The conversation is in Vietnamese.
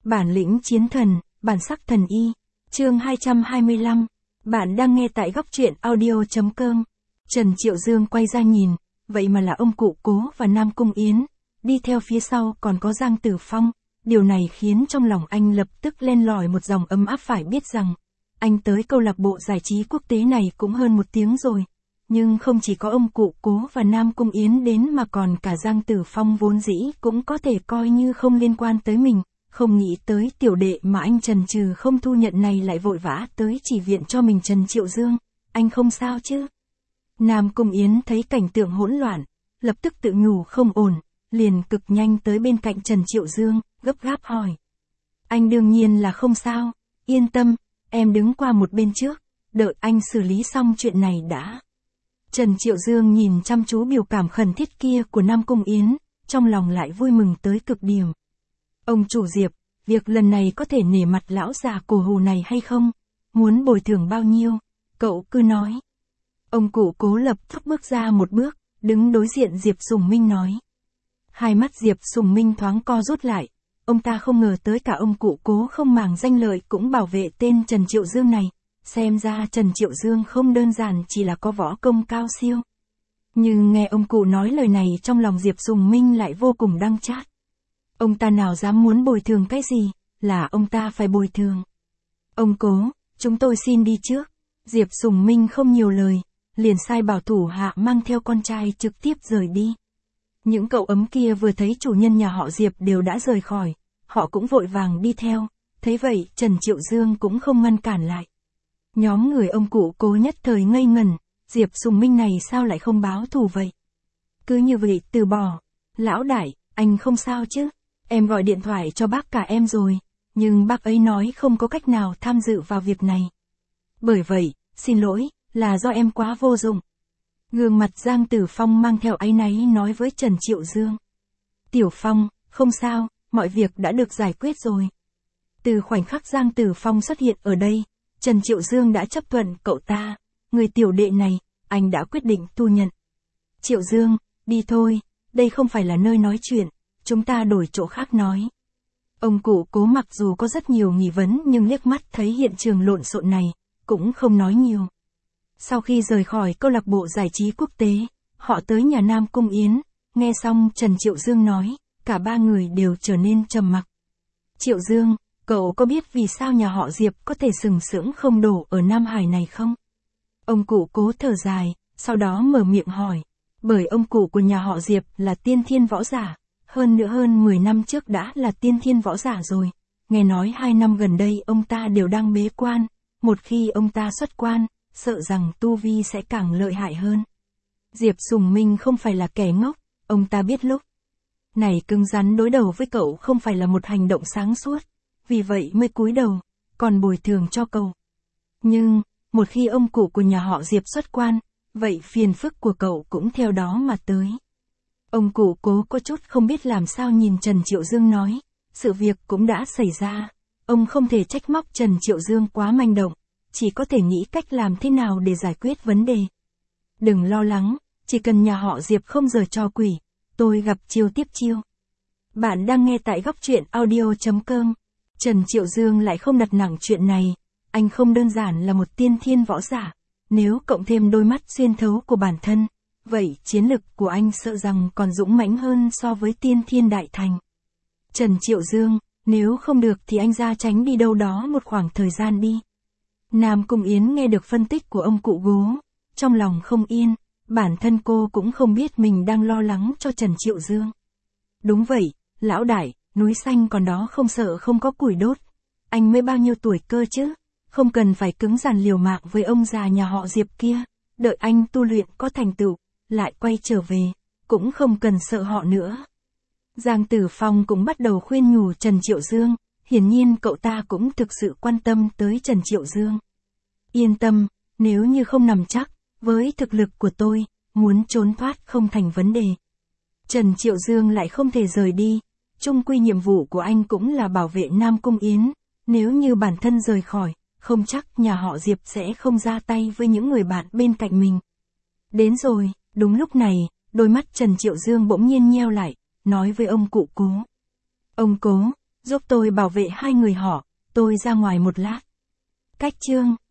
Bản lĩnh chiến thần, bản sắc thần y. Chương 225. Bạn đang nghe tại góc truyện audio.com. Trần Triệu Dương quay ra nhìn, vậy mà là ông cụ Cố và Nam Cung Yến, đi theo phía sau còn có Giang Tử Phong. Điều này khiến trong lòng anh lập tức len lỏi một dòng ấm áp, phải biết rằng anh tới câu lạc bộ giải trí quốc tế này cũng hơn 1 tiếng rồi. Nhưng không chỉ có ông cụ Cố và Nam Cung Yến đến mà còn cả Giang Tử Phong vốn dĩ cũng có thể coi như không liên quan tới mình. Không nghĩ tới tiểu đệ mà anh chần chừ không thu nhận này lại vội vã tới chỉ viện cho mình. Trần Triệu Dương, anh không sao chứ? Nam Cung Yến thấy cảnh tượng hỗn loạn, lập tức tự nhủ không ổn, liền cực nhanh tới bên cạnh Trần Triệu Dương, gấp gáp hỏi. Anh đương nhiên là không sao, yên tâm, em đứng qua một bên trước, đợi anh xử lý xong chuyện này đã. Trần Triệu Dương nhìn chăm chú biểu cảm khẩn thiết kia của Nam Cung Yến, trong lòng lại vui mừng tới cực điểm. Ông chủ Diệp, việc lần này có thể nể mặt lão già cổ hù này hay không? Muốn bồi thường bao nhiêu? Cậu cứ nói. Ông cụ Cố lập tức bước ra một bước, đứng đối diện Diệp Sùng Minh nói. Hai mắt Diệp Sùng Minh thoáng co rút lại, ông ta không ngờ tới cả ông cụ Cố không màng danh lợi cũng bảo vệ tên Trần Triệu Dương này. Xem ra Trần Triệu Dương không đơn giản chỉ là có võ công cao siêu. Nhưng nghe ông cụ nói lời này trong lòng Diệp Sùng Minh lại vô cùng đắng chát. Ông ta nào dám muốn bồi thường cái gì, là ông ta phải bồi thường. Ông Cố, chúng tôi xin đi trước. Diệp Sùng Minh không nhiều lời, liền sai bảo thủ hạ mang theo con trai trực tiếp rời đi. Những cậu ấm kia vừa thấy chủ nhân nhà họ Diệp đều đã rời khỏi, họ cũng vội vàng đi theo, thấy vậy Trần Triệu Dương cũng không ngăn cản lại. Nhóm người ông cụ Cố nhất thời ngây ngẩn, Diệp Sùng Minh này sao lại không báo thù vậy? Cứ như vậy từ bỏ. Lão đại, anh không sao chứ? Em gọi điện thoại cho bác cả em rồi, nhưng bác ấy nói không có cách nào tham dự vào việc này. Bởi vậy, xin lỗi, là do em quá vô dụng. Gương mặt Giang Tử Phong mang theo áy náy nói với Trần Triệu Dương. Tiểu Phong, không sao, mọi việc đã được giải quyết rồi. Từ khoảnh khắc Giang Tử Phong xuất hiện ở đây, Trần Triệu Dương đã chấp thuận cậu ta, người tiểu đệ này, anh đã quyết định thu nhận. Triệu Dương, đi thôi, đây không phải là nơi nói chuyện, chúng ta đổi chỗ khác nói. Ông cụ Cố mặc dù có rất nhiều nghi vấn nhưng liếc mắt thấy hiện trường lộn xộn này, cũng không nói nhiều. Sau khi rời khỏi câu lạc bộ giải trí quốc tế, họ tới nhà Nam Cung Yến, nghe xong Trần Triệu Dương nói, cả ba người đều trở nên trầm mặc. Triệu Dương, cậu có biết vì sao nhà họ Diệp có thể sừng sững không đổ ở Nam Hải này không? Ông cụ Cố thở dài, sau đó mở miệng hỏi, bởi ông cụ của nhà họ Diệp là tiên thiên võ giả, hơn nữa hơn 10 năm trước đã là tiên thiên võ giả rồi. Nghe nói 2 năm gần đây ông ta đều đang bế quan, một khi ông ta xuất quan, sợ rằng tu vi sẽ càng lợi hại hơn. Diệp Sùng Minh không phải là kẻ ngốc, ông ta biết lúc này cứng rắn đối đầu với cậu không phải là một hành động sáng suốt, vì vậy mới cúi đầu, còn bồi thường cho cậu. Nhưng, một khi ông cụ của nhà họ Diệp xuất quan, vậy phiền phức của cậu cũng theo đó mà tới. Ông cụ Cố có chút không biết làm sao nhìn Trần Triệu Dương nói, sự việc cũng đã xảy ra, ông không thể trách móc Trần Triệu Dương quá manh động, chỉ có thể nghĩ cách làm thế nào để giải quyết vấn đề. Đừng lo lắng, chỉ cần nhà họ Diệp không giở trò quỷ, tôi gặp chiêu tiếp chiêu. Bạn đang nghe tại góc truyện audio.com. Trần Triệu Dương lại không đặt nặng chuyện này, anh không đơn giản là một tiên thiên võ giả, nếu cộng thêm đôi mắt xuyên thấu của bản thân, vậy chiến lực của anh sợ rằng còn dũng mãnh hơn so với tiên thiên đại thành. Trần Triệu Dương, nếu không được thì anh ra tránh đi đâu đó một khoảng thời gian đi. Nam Cung Yến nghe được phân tích của ông cụ Cố, trong lòng không yên, bản thân cô cũng không biết mình đang lo lắng cho Trần Triệu Dương. Đúng vậy, lão đại, núi xanh còn đó không sợ không có củi đốt. Anh mới bao nhiêu tuổi cơ chứ, không cần phải cứng rắn liều mạng với ông già nhà họ Diệp kia, đợi anh tu luyện có thành tựu, lại quay trở về, cũng không cần sợ họ nữa. Giang Tử Phong cũng bắt đầu khuyên nhủ Trần Triệu Dương, hiển nhiên cậu ta cũng thực sự quan tâm tới Trần Triệu Dương. Yên tâm, nếu như không nằm chắc, với thực lực của tôi, muốn trốn thoát không thành vấn đề. Trần Triệu Dương lại không thể rời đi, chung quy nhiệm vụ của anh cũng là bảo vệ Nam Cung Yến, nếu như bản thân rời khỏi, không chắc nhà họ Diệp sẽ không ra tay với những người bạn bên cạnh mình. Đến rồi, đúng lúc này, đôi mắt Trần Triệu Dương bỗng nhiên nheo lại, nói với ông cụ Cố. Ông Cố, Giúp tôi bảo vệ hai người họ, tôi ra ngoài một lát. Cách chương